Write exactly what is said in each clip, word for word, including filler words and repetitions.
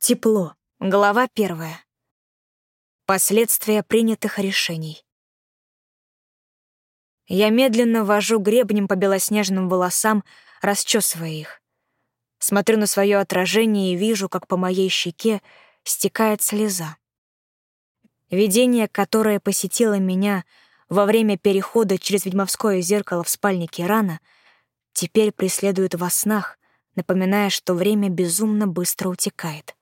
Тепло. Глава первая. Последствия принятых решений. Я медленно вожу гребнем по белоснежным волосам, расчесывая их. Смотрю на свое отражение и вижу, как по моей щеке стекает слеза. Видение, которое посетило меня во время перехода через ведьмовское зеркало в спальне Кирана, теперь преследует во снах, напоминая, что время безумно быстро утекает.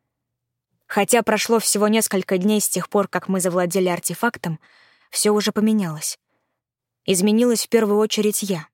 Хотя прошло всего несколько дней с тех пор, как мы завладели артефактом, все уже поменялось. Изменилась в первую очередь я.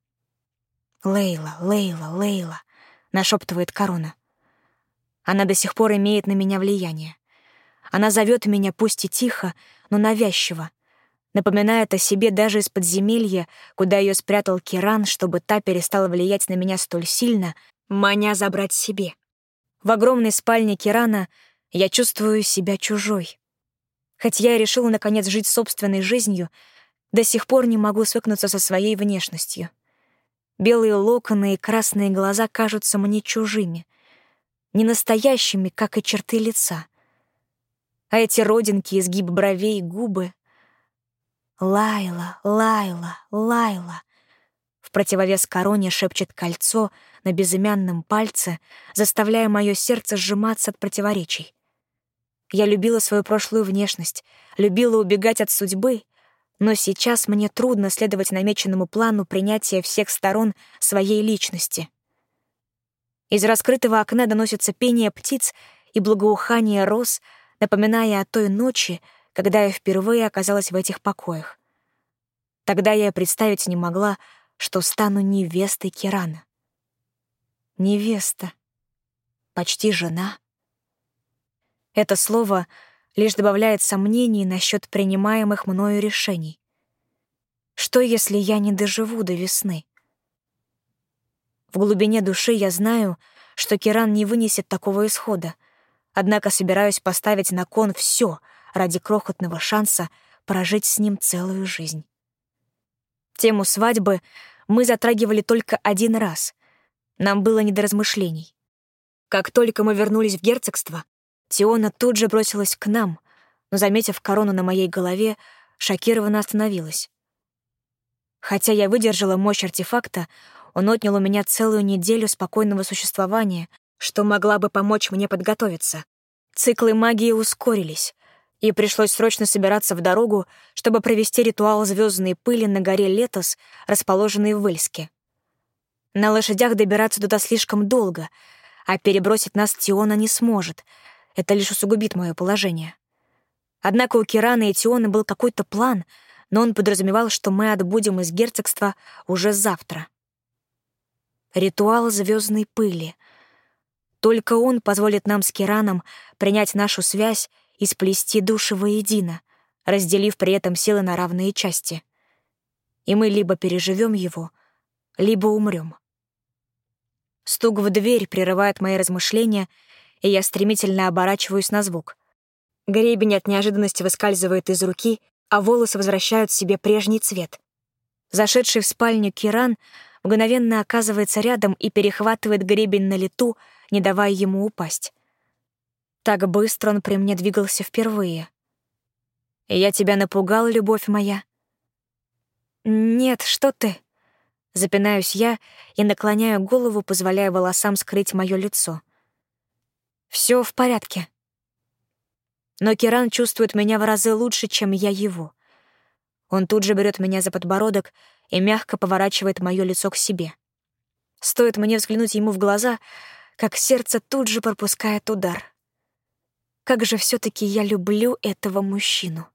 «Лейла, Лейла, Лейла», — нашептывает Корона. Она до сих пор имеет на меня влияние. Она зовет меня пусть и тихо, но навязчиво, напоминает о себе даже из подземелья, куда ее спрятал Киран, чтобы та перестала влиять на меня столь сильно, маня забрать себе. В огромной спальне Кирана я чувствую себя чужой. Хоть я и решила, наконец, жить собственной жизнью, до сих пор не могу свыкнуться со своей внешностью. Белые локоны и красные глаза кажутся мне чужими, не настоящими, как и черты лица. А эти родинки, изгиб бровей, губы... «Лайла, Лайла, Лайла», в противовес Короне шепчет кольцо на безымянном пальце, заставляя мое сердце сжиматься от противоречий. Я любила свою прошлую внешность, любила убегать от судьбы, но сейчас мне трудно следовать намеченному плану принятия всех сторон своей личности. Из раскрытого окна доносится пение птиц и благоухание роз, напоминая о той ночи, когда я впервые оказалась в этих покоях. Тогда я представить не могла, что стану невестой Кирана. Невеста. Почти жена. Это слово лишь добавляет сомнений насчет принимаемых мною решений. Что, если я не доживу до весны? В глубине души я знаю, что Киран не вынесет такого исхода, однако собираюсь поставить на кон все ради крохотного шанса прожить с ним целую жизнь. Тему свадьбы мы затрагивали только один раз. Нам было не до размышлений. Как только мы вернулись в герцогство, Тиона тут же бросилась к нам, но, заметив корону на моей голове, шокированно остановилась. Хотя я выдержала мощь артефакта, он отнял у меня целую неделю спокойного существования, что могла бы помочь мне подготовиться. Циклы магии ускорились, и пришлось срочно собираться в дорогу, чтобы провести ритуал звездной пыли на горе Летос, расположенной в Вельске. На лошадях добираться туда слишком долго, а перебросить нас Тиона не сможет. Это лишь усугубит мое положение. Однако у Кирана и Тионы был какой-то план, но он подразумевал, что мы отбудем из герцогства уже завтра. Ритуал звездной пыли. Только он позволит нам с Кираном принять нашу связь и сплести души воедино, разделив при этом силы на равные части. И мы либо переживем его, либо умрем. Стук в дверь прерывает мои размышления, и я стремительно оборачиваюсь на звук. Гребень от неожиданности выскальзывает из руки, а волосы возвращают себе прежний цвет. Зашедший в спальню Киран мгновенно оказывается рядом и перехватывает гребень на лету, не давая ему упасть. Так быстро он при мне двигался впервые. «Я тебя напугал, любовь моя?» «Нет, что ты?» Запинаюсь я и наклоняю голову, позволяя волосам скрыть моё лицо. Все в порядке. Но Киран чувствует меня в разы лучше, чем я его. Он тут же берет меня за подбородок и мягко поворачивает моё лицо к себе. Стоит мне взглянуть ему в глаза, как сердце тут же пропускает удар. Как же все-таки я люблю этого мужчину.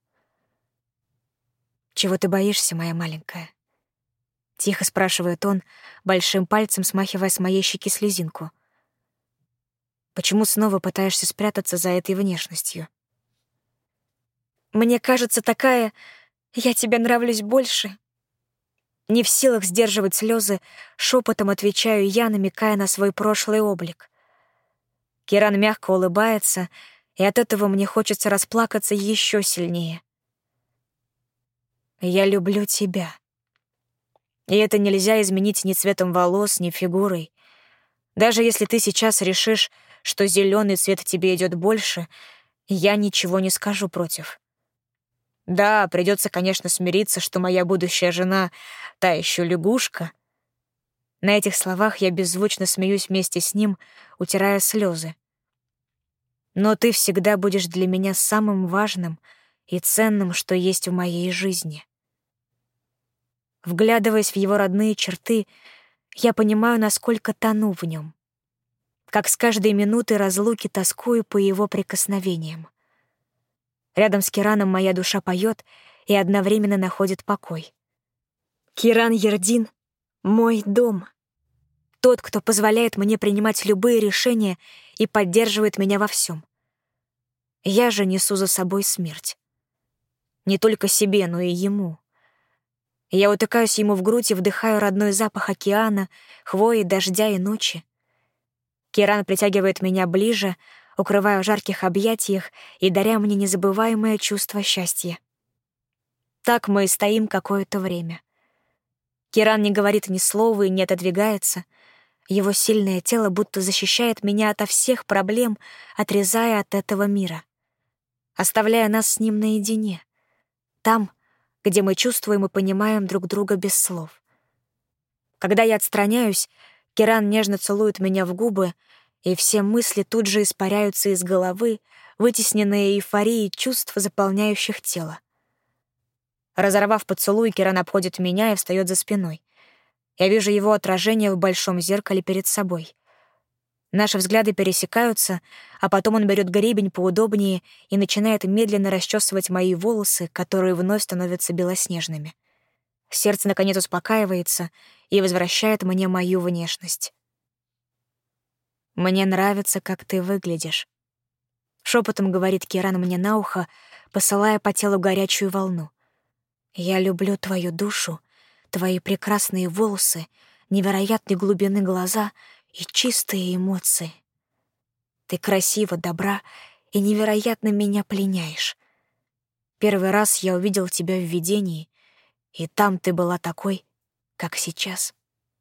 «Чего ты боишься, моя маленькая?» Тихо спрашивает он, большим пальцем смахивая с моей щеки слезинку. «Почему снова пытаешься спрятаться за этой внешностью?» «Мне кажется, такая... Я тебе нравлюсь больше». Не в силах сдерживать слезы, шепотом отвечаю я, намекая на свой прошлый облик. Киран мягко улыбается, и от этого мне хочется расплакаться еще сильнее. «Я люблю тебя. И это нельзя изменить ни цветом волос, ни фигурой. Даже если ты сейчас решишь, что зеленый цвет тебе идет больше, я ничего не скажу против. Да, придется, конечно, смириться, что моя будущая жена — та еще лягушка. На этих словах я беззвучно смеюсь вместе с ним, утирая слезы. Но ты всегда будешь для меня самым важным и ценным, что есть в моей жизни. Вглядываясь в его родные черты, я понимаю, насколько тону в нем. Как с каждой минутой разлуки тоскую по его прикосновениям. Рядом с Кираном моя душа поет и одновременно находит покой. Киран Ердин — мой дом. Тот, кто позволяет мне принимать любые решения и поддерживает меня во всем. Я же несу за собой смерть. Не только себе, но и ему. Я утыкаюсь ему в грудь и вдыхаю родной запах океана, хвои, дождя и ночи. Киран притягивает меня ближе, укрывая в жарких объятиях и даря мне незабываемое чувство счастья. Так мы и стоим какое-то время. Киран не говорит ни слова и не отодвигается. Его сильное тело будто защищает меня ото всех проблем, отрезая от этого мира, оставляя нас с ним наедине, там, где мы чувствуем и понимаем друг друга без слов. Когда я отстраняюсь, Киран нежно целует меня в губы, и все мысли тут же испаряются из головы, вытесненные эйфорией чувств, заполняющих тело. Разорвав поцелуй, Киран обходит меня и встает за спиной. Я вижу его отражение в большом зеркале перед собой. Наши взгляды пересекаются, а потом он берет гребень поудобнее и начинает медленно расчесывать мои волосы, которые вновь становятся белоснежными. Сердце, наконец, успокаивается и возвращает мне мою внешность. «Мне нравится, как ты выглядишь», — шепотом говорит Киран мне на ухо, посылая по телу горячую волну. «Я люблю твою душу, твои прекрасные волосы, невероятной глубины глаза и чистые эмоции. Ты красива, добра и невероятно меня пленяешь. Первый раз я увидел тебя в видении, и там ты была такой, как сейчас».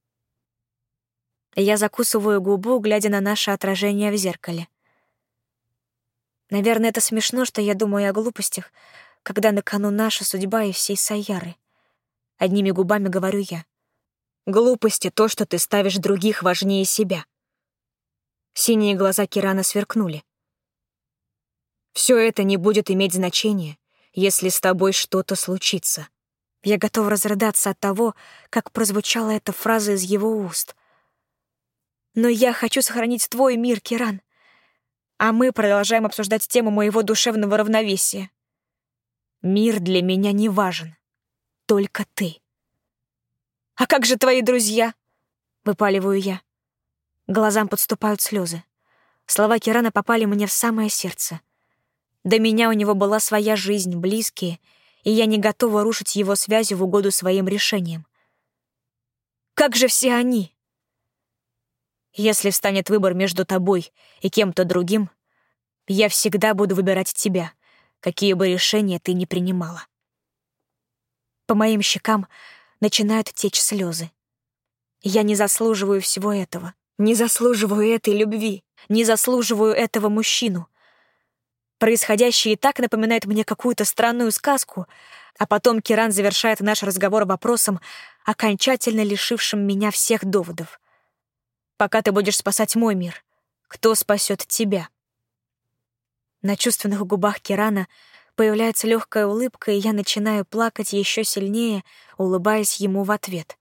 Я закусываю губу, глядя на наше отражение в зеркале. Наверное, это смешно, что я думаю о глупостях, когда на кону наша судьба и всей Сайяры. Одними губами говорю я. Глупости — то, что ты ставишь других важнее себя. Синие глаза Кирана сверкнули. Все это не будет иметь значения, если с тобой что-то случится. Я готов разрыдаться от того, как прозвучала эта фраза из его уст. Но я хочу сохранить твой мир, Киран. А мы продолжаем обсуждать тему моего душевного равновесия. Мир для меня не важен. Только ты. «А как же твои друзья?» — выпаливаю я. Глазам подступают слезы. Слова Кирана попали мне в самое сердце. До меня у него была своя жизнь, близкие, и я не готова рушить его связи в угоду своим решениям. «Как же все они?» «Если встанет выбор между тобой и кем-то другим, я всегда буду выбирать тебя, какие бы решения ты ни принимала». По моим щекам начинают течь слезы. Я не заслуживаю всего этого, не заслуживаю этой любви, не заслуживаю этого мужчину. Происходящее и так напоминает мне какую-то странную сказку, а потом Киран завершает наш разговор вопросом, окончательно лишившим меня всех доводов. «Пока ты будешь спасать мой мир, кто спасет тебя?» На чувственных губах Кирана появляется легкая улыбка, и я начинаю плакать еще сильнее, улыбаясь ему в ответ.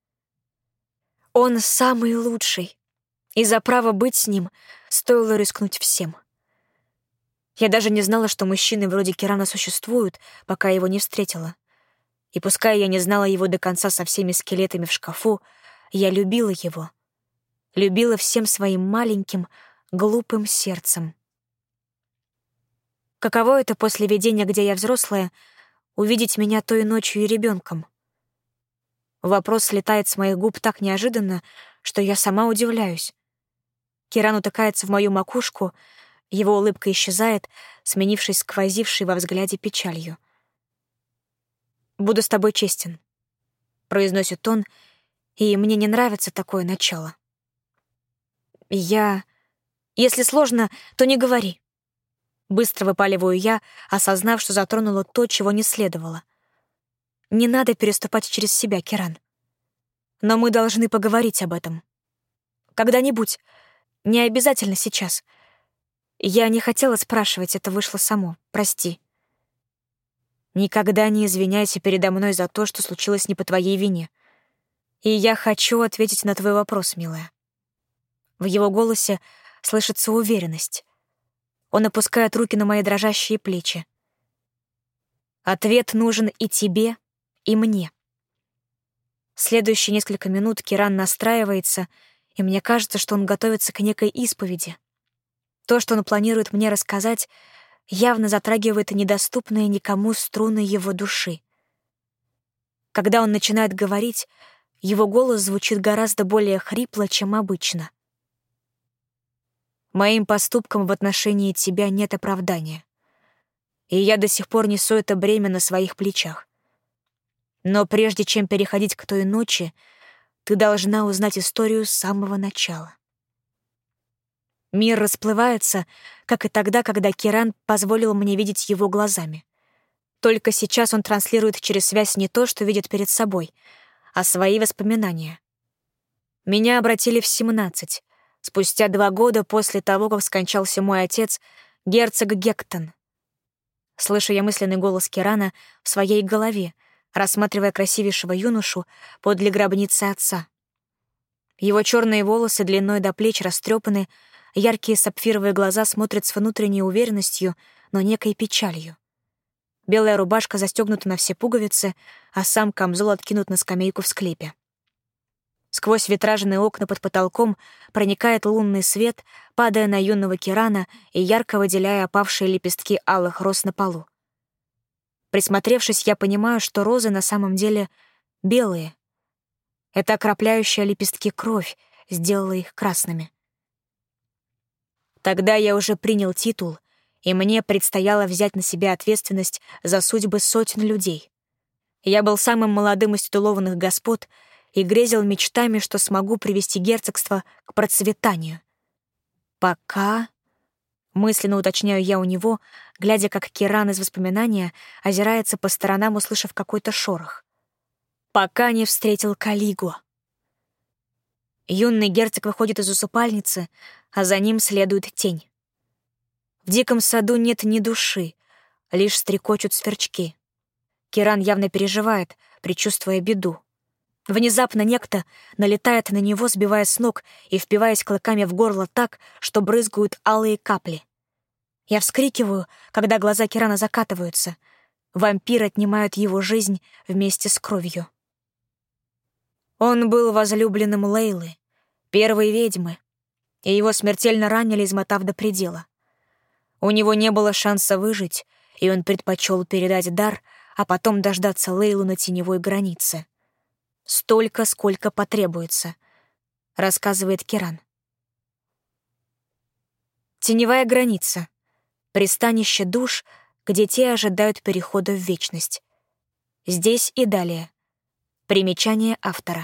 Он самый лучший, и за право быть с ним стоило рискнуть всем. Я даже не знала, что мужчины вроде Кирана существуют, пока его не встретила. И пускай я не знала его до конца со всеми скелетами в шкафу, я любила его. Любила всем своим маленьким, глупым сердцем. Каково это после видения, где я взрослая, увидеть меня той ночью и ребенком? Вопрос слетает с моих губ так неожиданно, что я сама удивляюсь. Киран утыкается в мою макушку, его улыбка исчезает, сменившись сквозившей во взгляде печалью. «Буду с тобой честен», — произносит он, и мне не нравится такое начало. Я Если сложно, то не говори. Быстро выпаливаю я, осознав, что затронула то, чего не следовало. Не надо переступать через себя, Киран. Но мы должны поговорить об этом. Когда-нибудь. Не обязательно сейчас. Я не хотела спрашивать, это вышло само. Прости. Никогда не извиняйся передо мной за то, что случилось не по твоей вине. И я хочу ответить на твой вопрос, милая. В его голосе слышится уверенность. Он опускает руки на мои дрожащие плечи. Ответ нужен и тебе, и мне. Следующие несколько минут Киран настраивается, и мне кажется, что он готовится к некой исповеди. То, что он планирует мне рассказать, явно затрагивает недоступные никому струны его души. Когда он начинает говорить, его голос звучит гораздо более хрипло, чем обычно. Моим поступкам в отношении тебя нет оправдания, и я до сих пор несу это бремя на своих плечах. Но прежде чем переходить к той ночи, ты должна узнать историю с самого начала. Мир расплывается, как и тогда, когда Киран позволил мне видеть его глазами. Только сейчас он транслирует через связь не то, что видит перед собой, а свои воспоминания. Меня обратили в семнадцать, спустя два года после того, как скончался мой отец, герцог Гектон. Слышу я мысленный голос Кирана в своей голове, рассматривая красивейшего юношу подле гробницы отца. Его черные волосы длиной до плеч растрепаны, яркие сапфировые глаза смотрят с внутренней уверенностью, но некой печалью. Белая рубашка застегнута на все пуговицы, а сам камзол откинут на скамейку в склепе. Сквозь витражные окна под потолком проникает лунный свет, падая на юного Кирана и ярко выделяя опавшие лепестки алых роз на полу. Присмотревшись, я понимаю, что розы на самом деле белые. Это окропляющая лепестки кровь сделала их красными. Тогда я уже принял титул, и мне предстояло взять на себя ответственность за судьбы сотен людей. Я был самым молодым из титулованных господ и грезил мечтами, что смогу привести герцогство к процветанию. Пока... Мысленно уточняю я у него, глядя, как Киран из воспоминания озирается по сторонам, услышав какой-то шорох. Пока не встретил Калигу. Юный герцог выходит из усыпальницы, а за ним следует тень. В диком саду нет ни души, лишь стрекочут сверчки. Киран явно переживает, предчувствуя беду. Внезапно некто налетает на него, сбивая с ног и впиваясь клыками в горло так, что брызгают алые капли. Я вскрикиваю, когда глаза Кирана закатываются. Вампир отнимает его жизнь вместе с кровью. Он был возлюбленным Лейлы, первой ведьмы, и его смертельно ранили, измотав до предела. У него не было шанса выжить, и он предпочел передать дар, а потом дождаться Лейлу на теневой границе. Столько, сколько потребуется, рассказывает Киран. Теневая граница. Пристанище душ, где те ожидают перехода в вечность. Здесь и далее. Примечание автора.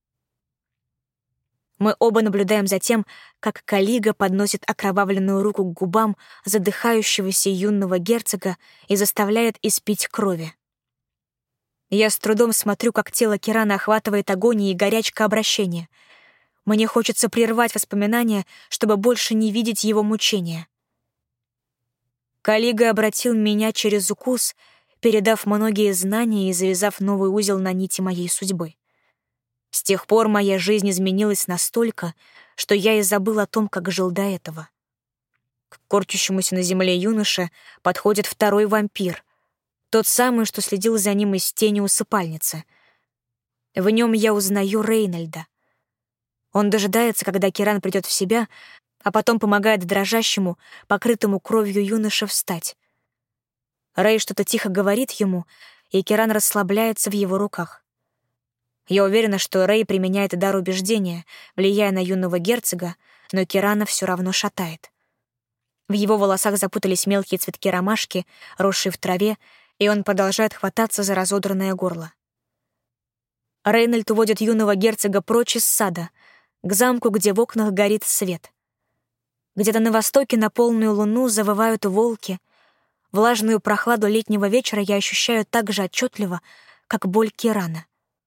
Мы оба наблюдаем за тем, как Калига подносит окровавленную руку к губам задыхающегося юного герцога и заставляет испить крови. Я с трудом смотрю, как тело Кирана охватывает агония и горячка обращения. Мне хочется прервать воспоминания, чтобы больше не видеть его мучения. Калига обратил меня через укус, передав многие знания и завязав новый узел на нити моей судьбы. С тех пор моя жизнь изменилась настолько, что я и забыл о том, как жил до этого. К корчащемуся на земле юноше подходит второй вампир, тот самый, что следил за ним из тени усыпальницы. В нем я узнаю Рейнольда. Он дожидается, когда Киран придет в себя, а потом помогает дрожащему, покрытому кровью юноше встать. Рей что-то тихо говорит ему, и Киран расслабляется в его руках. Я уверена, что Рей применяет дар убеждения, влияя на юного герцога, но Кирана все равно шатает. В его волосах запутались мелкие цветки ромашки, росшие в траве, и он продолжает хвататься за разодранное горло. Рейнольд уводит юного герцога прочь из сада, к замку, где в окнах горит свет. Где-то на востоке на полную луну завывают волки. Влажную прохладу летнего вечера я ощущаю так же отчетливо, как боль Кирана.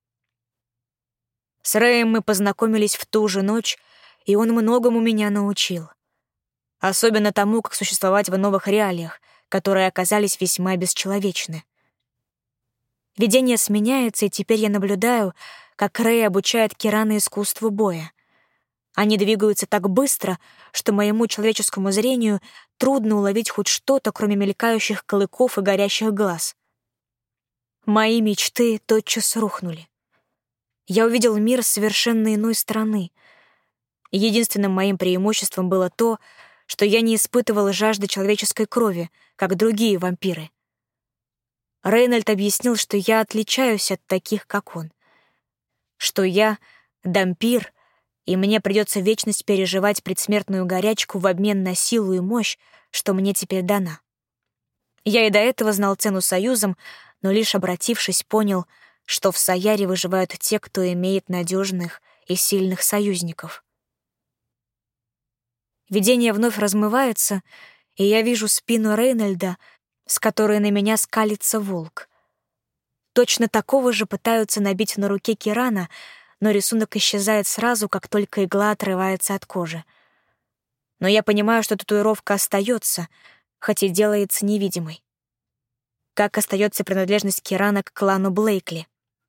С Рэем мы познакомились в ту же ночь, и он многому меня научил. Особенно тому, как существовать в новых реалиях, которые оказались весьма бесчеловечны. Видение сменяется, и теперь я наблюдаю, как Рэй обучает Кирана искусству боя. Они двигаются так быстро, что моему человеческому зрению трудно уловить хоть что-то, кроме мелькающих клыков и горящих глаз. Мои мечты тотчас рухнули. Я увидел мир с совершенно иной стороны. Единственным моим преимуществом было то, что я не испытывал жажды человеческой крови, как другие вампиры. Рейнольд объяснил, что я отличаюсь от таких, как он. Что я — дампир, и мне придется вечность переживать предсмертную горячку в обмен на силу и мощь, что мне теперь дана. Я и до этого знал цену союзам, но лишь обратившись, понял, что в Саяре выживают те, кто имеет надежных и сильных союзников. Видение вновь размывается, и я вижу спину Рейнольда, с которой на меня скалится волк. Точно такого же пытаются набить на руке Кирана, но рисунок исчезает сразу, как только игла отрывается от кожи. Но я понимаю, что татуировка остается, хоть и делается невидимой. Как остается принадлежность Кирана к клану Блейкли.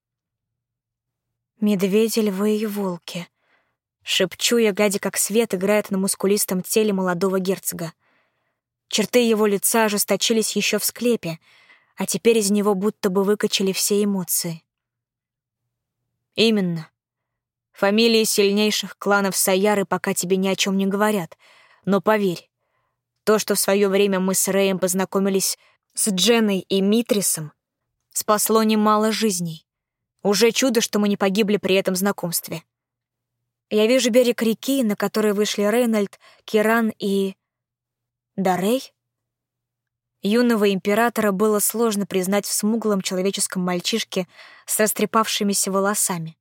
«Медведи, львы и волки», — шепчу я, глядя, как свет играет на мускулистом теле молодого герцога. Черты его лица ожесточились еще в склепе, а теперь из него будто бы выкачали все эмоции. Именно. Фамилии сильнейших кланов Саяры пока тебе ни о чем не говорят, но поверь, то, что в свое время мы с Рэем познакомились с Дженной и Митрисом, спасло немало жизней. Уже чудо, что мы не погибли при этом знакомстве. Я вижу берег реки, на который вышли Рейнольд, Киран и... Да, Рэй? Юного императора было сложно признать в смуглом человеческом мальчишке с растрепавшимися волосами.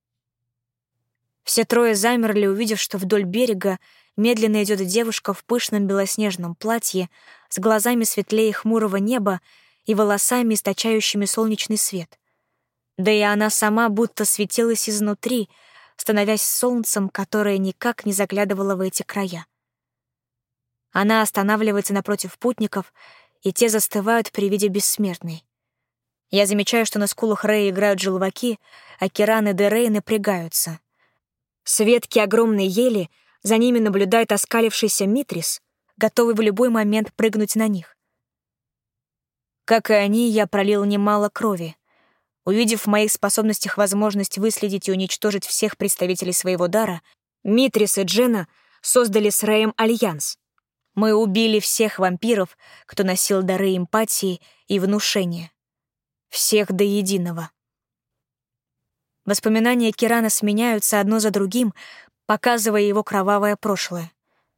Все трое замерли, увидев, что вдоль берега медленно идет девушка в пышном белоснежном платье с глазами светлее хмурого неба и волосами, источающими солнечный свет. Да и она сама будто светилась изнутри, становясь солнцем, которое никак не заглядывало в эти края. Она останавливается напротив путников, и те застывают при виде бессмертной. Я замечаю, что на скулах Рэя играют желваки, а Киран и Дерей напрягаются. С ветки огромной ели за ними наблюдает оскалившийся Митрис, готовый в любой момент прыгнуть на них. Как и они, я пролил немало крови. Увидев в моих способностях возможность выследить и уничтожить всех представителей своего дара, Митрис и Дженна создали с Рэем альянс. Мы убили всех вампиров, кто носил дары эмпатии и внушения. Всех до единого. Воспоминания Кирана сменяются одно за другим, показывая его кровавое прошлое.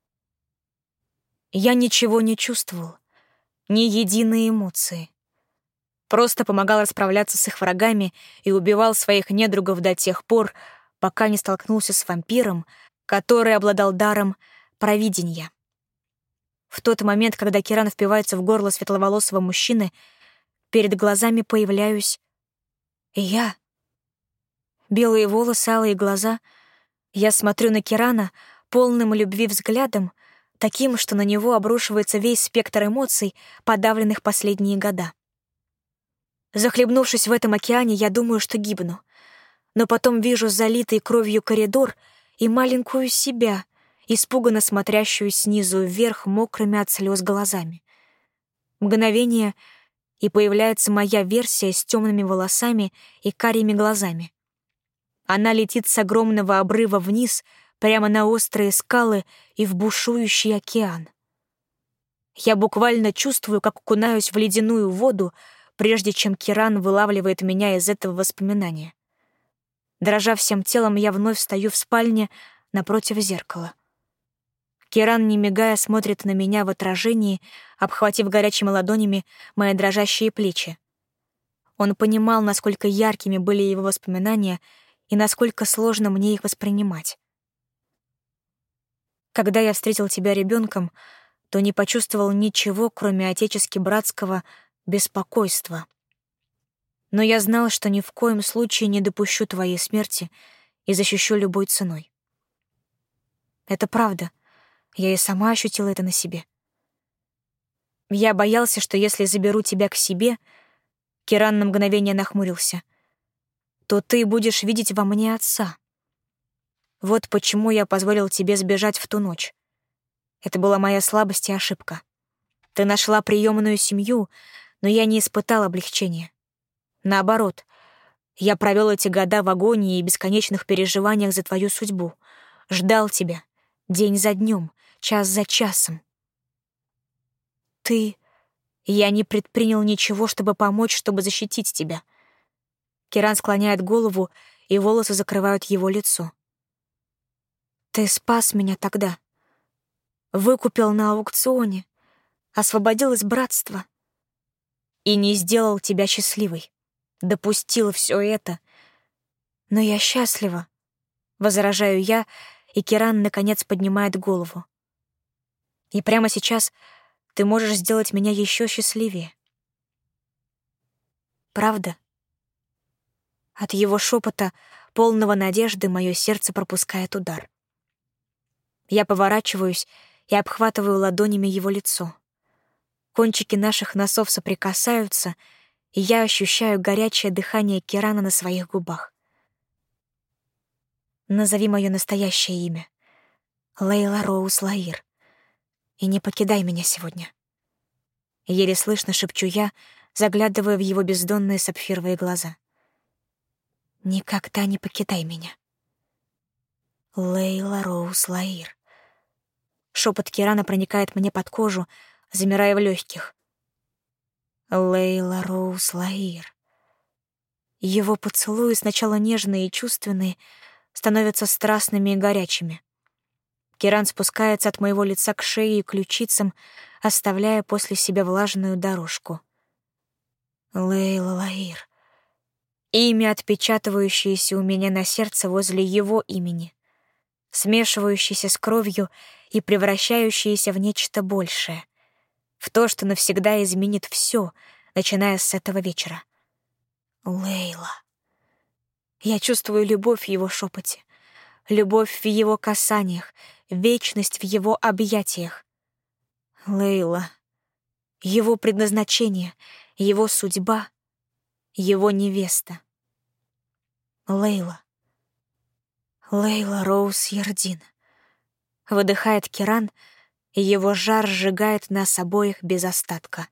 Я ничего не чувствовал, ни единой эмоции. Просто помогал расправляться с их врагами и убивал своих недругов до тех пор, пока не столкнулся с вампиром, который обладал даром провидения. В тот момент, когда Киран впивается в горло светловолосого мужчины, перед глазами появляюсь я. Белые волосы, алые глаза. Я смотрю на Кирана полным любви взглядом, таким, что на него обрушивается весь спектр эмоций, подавленных последние года. Захлебнувшись в этом океане, я думаю, что гибну. Но потом вижу залитый кровью коридор и маленькую себя, испуганно смотрящую снизу вверх мокрыми от слез глазами. Мгновение, и появляется моя версия с темными волосами и карими глазами. Она летит с огромного обрыва вниз, прямо на острые скалы и в бушующий океан. Я буквально чувствую, как окунаюсь в ледяную воду, прежде чем Киран вылавливает меня из этого воспоминания. Дрожа всем телом, я вновь стою в спальне напротив зеркала. Киран, не мигая, смотрит на меня в отражении, обхватив горячими ладонями мои дрожащие плечи. Он понимал, насколько яркими были его воспоминания и насколько сложно мне их воспринимать. Когда я встретил тебя ребенком, то не почувствовал ничего, кроме отечески-братского беспокойства. Но я знал, что ни в коем случае не допущу твоей смерти и защищу любой ценой. Это правда. Я и сама ощутила это на себе. Я боялся, что если заберу тебя к себе, Киран на мгновение нахмурился, то ты будешь видеть во мне отца. Вот почему я позволил тебе сбежать в ту ночь. Это была моя слабость и ошибка. Ты нашла приемную семью, но я не испытал облегчения. Наоборот, я провел эти года в агонии и бесконечных переживаниях за твою судьбу. Ждал тебя день за днем, час за часом. Ты... Я не предпринял ничего, чтобы помочь, чтобы защитить тебя. Киран склоняет голову, и волосы закрывают его лицо. Ты спас меня тогда. Выкупил на аукционе, освободил из братства. И не сделал тебя счастливой. Допустил все это. Но я счастлива, возражаю я, и Киран наконец поднимает голову. И прямо сейчас ты можешь сделать меня еще счастливее. Правда? От его шепота, полного надежды, мое сердце пропускает удар. Я поворачиваюсь и обхватываю ладонями его лицо. Кончики наших носов соприкасаются, и я ощущаю горячее дыхание Кирана на своих губах. Назови мое настоящее имя. Лейла Роуз Лаир. И не покидай меня сегодня. Еле слышно шепчу я, заглядывая в его бездонные сапфировые глаза. Никогда не покидай меня. Лейла Роуз Лаир. Шепот Кирана проникает мне под кожу, замирая в легких. Лейла Роуз Лаир. Его поцелуи, сначала нежные и чувственные, становятся страстными и горячими. Киран спускается от моего лица к шее и ключицам, оставляя после себя влажную дорожку. Лейла Лаир. Имя, отпечатывающееся у меня на сердце возле его имени, смешивающееся с кровью и превращающееся в нечто большее, в то, что навсегда изменит все, начиная с этого вечера. Лейла. Я чувствую любовь в его шепоте, любовь в его касаниях, вечность в его объятиях. Лейла. Его предназначение, его судьба, его невеста. Лейла. Лейла Роуз Ярдин. Выдыхает Киран, и его жар сжигает нас обоих без остатка.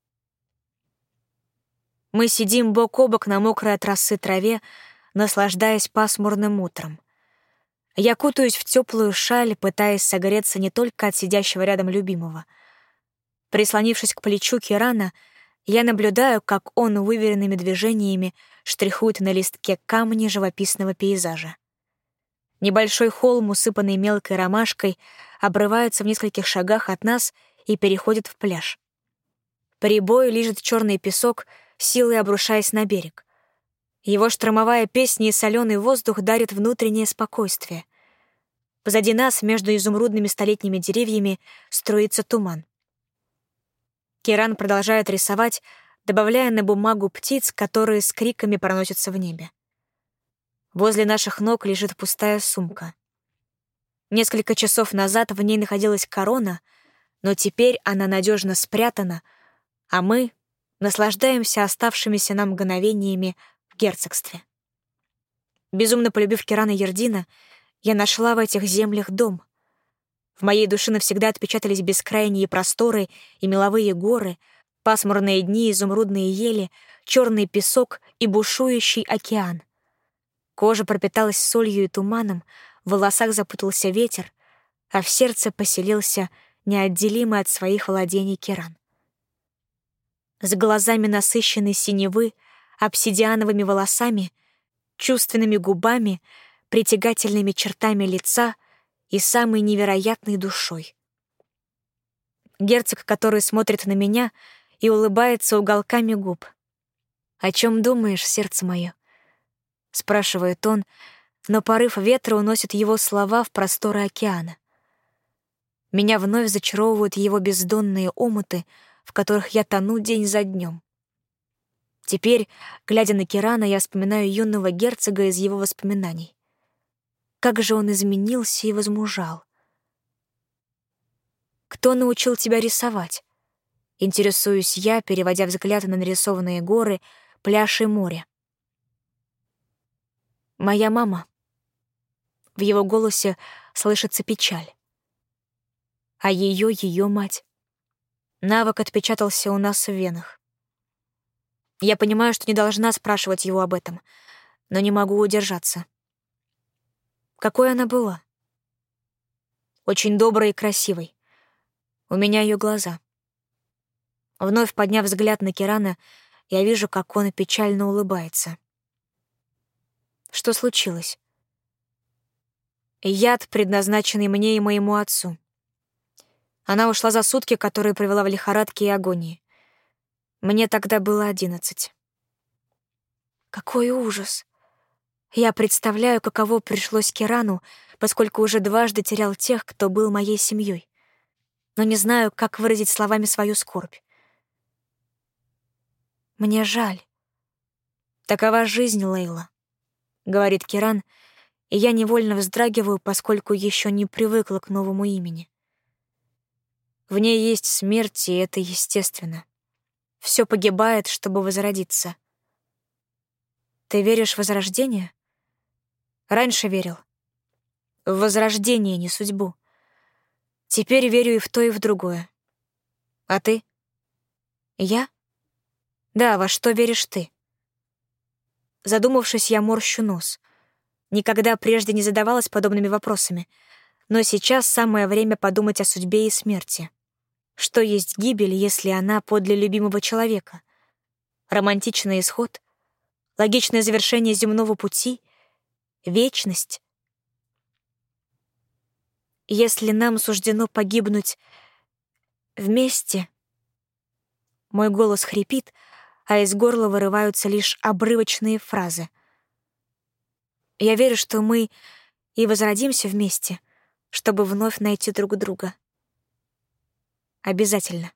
Мы сидим бок о бок на мокрой от росы траве, наслаждаясь пасмурным утром. Я кутаюсь в теплую шаль, пытаясь согреться не только от сидящего рядом любимого. Прислонившись к плечу Кирана, я наблюдаю, как он выверенными движениями штрихует на листке камни живописного пейзажа. Небольшой холм, усыпанный мелкой ромашкой, обрывается в нескольких шагах от нас и переходит в пляж. Прибой лижет черный песок, силой обрушаясь на берег. Его штормовая песня и соленый воздух дарят внутреннее спокойствие. Позади нас, между изумрудными столетними деревьями, струится туман. Киран продолжает рисовать, добавляя на бумагу птиц, которые с криками проносятся в небе. Возле наших ног лежит пустая сумка. Несколько часов назад в ней находилась корона, но теперь она надежно спрятана, а мы наслаждаемся оставшимися нам мгновениями в герцогстве. Безумно полюбив Кирана Ярдина, я нашла в этих землях дом. В моей душе навсегда отпечатались бескрайние просторы и меловые горы, пасмурные дни, изумрудные ели, черный песок и бушующий океан. Кожа пропиталась солью и туманом, в волосах запутался ветер, а в сердце поселился неотделимый от своих владений Киран. С глазами насыщенной синевы, обсидиановыми волосами, чувственными губами, притягательными чертами лица и самой невероятной душой. Герцог, который смотрит на меня и улыбается уголками губ. «О чем думаешь, сердце мое?» — спрашивает он, но порыв ветра уносит его слова в просторы океана. Меня вновь зачаровывают его бездонные омуты, в которых я тону день за днем. Теперь, глядя на Кирана, я вспоминаю юного герцога из его воспоминаний. Как же он изменился и возмужал. «Кто научил тебя рисовать?» Интересуюсь я, переводя взгляд на нарисованные горы, пляж и море. «Моя мама». В его голосе слышится печаль. А ее ее мать. Навык отпечатался у нас в венах. Я понимаю, что не должна спрашивать его об этом, но не могу удержаться. Какой она была? Очень доброй и красивой. У меня ее глаза. Вновь подняв взгляд на Кирана, я вижу, как он печально улыбается. Что случилось? Яд, предназначенный мне и моему отцу. Она ушла за сутки, которые провела в лихорадке и агонии. Мне тогда было одиннадцать. Какой ужас! Я представляю, каково пришлось Кирану, поскольку уже дважды терял тех, кто был моей семьей, но не знаю, как выразить словами свою скорбь. Мне жаль. Такова жизнь, Лейла, — говорит Киран, и я невольно вздрагиваю, поскольку еще не привыкла к новому имени. В ней есть смерть, и это естественно. Все погибает, чтобы возродиться. Ты веришь в возрождение? Раньше верил. В возрождение, не судьбу. Теперь верю и в то, и в другое. А ты? Я? Да, во что веришь ты? Задумавшись, я морщу нос. Никогда прежде не задавалась подобными вопросами, но сейчас самое время подумать о судьбе и смерти. Что есть гибель, если она подле любимого человека? Романтичный исход? Логичное завершение земного пути? Вечность? Если нам суждено погибнуть вместе... Мой голос хрипит, а из горла вырываются лишь обрывочные фразы. Я верю, что мы и возродимся вместе, чтобы вновь найти друг друга. Обязательно.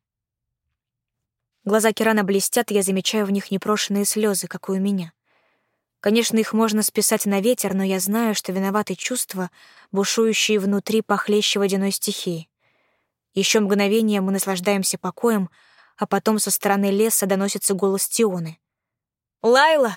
Глаза Кирана блестят, и я замечаю в них непрошенные слезы, как и у меня. Конечно, их можно списать на ветер, но я знаю, что виноваты чувства, бушующие внутри похлеще водяной стихии. Еще мгновение мы наслаждаемся покоем, а потом со стороны леса доносится голос Тионы. «Лайла!»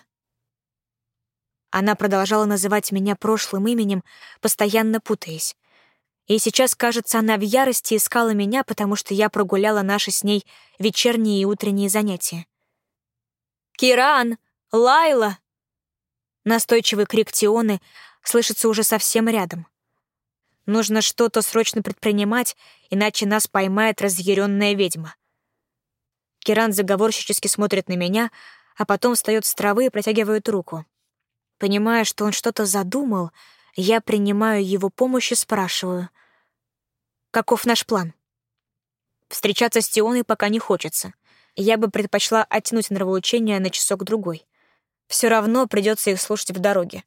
Она продолжала называть меня прошлым именем, постоянно путаясь. И сейчас, кажется, она в ярости искала меня, потому что я прогуляла наши с ней вечерние и утренние занятия. «Киран! Лайла!» Настойчивый крик Тионы слышится уже совсем рядом. Нужно что-то срочно предпринимать, иначе нас поймает разъяренная ведьма. Киран заговорщически смотрит на меня, а потом встает с травы и протягивает руку. Понимая, что он что-то задумал, я принимаю его помощь и спрашиваю: «Каков наш план?» Встречаться с Тионой пока не хочется. Я бы предпочла оттянуть нравоучения на часок-другой. Все равно придется их слушать в дороге.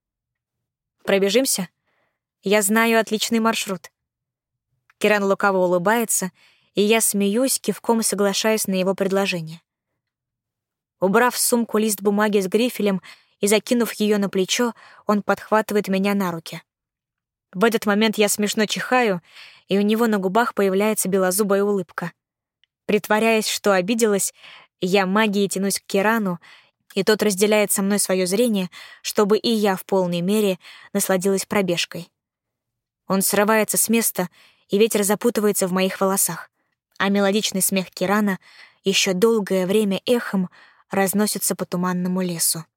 Пробежимся? Я знаю отличный маршрут. Киран лукаво улыбается, и я смеюсь, кивком соглашаясь на его предложение. Убрав в сумку лист бумаги с грифелем и закинув ее на плечо, он подхватывает меня на руки. В этот момент я смешно чихаю, и у него на губах появляется белозубая улыбка. Притворяясь, что обиделась, я магией тянусь к Кирану, и тот разделяет со мной свое зрение, чтобы и я в полной мере насладилась пробежкой. Он срывается с места, и ветер запутывается в моих волосах, а мелодичный смех Кирана еще долгое время эхом разносится по туманному лесу.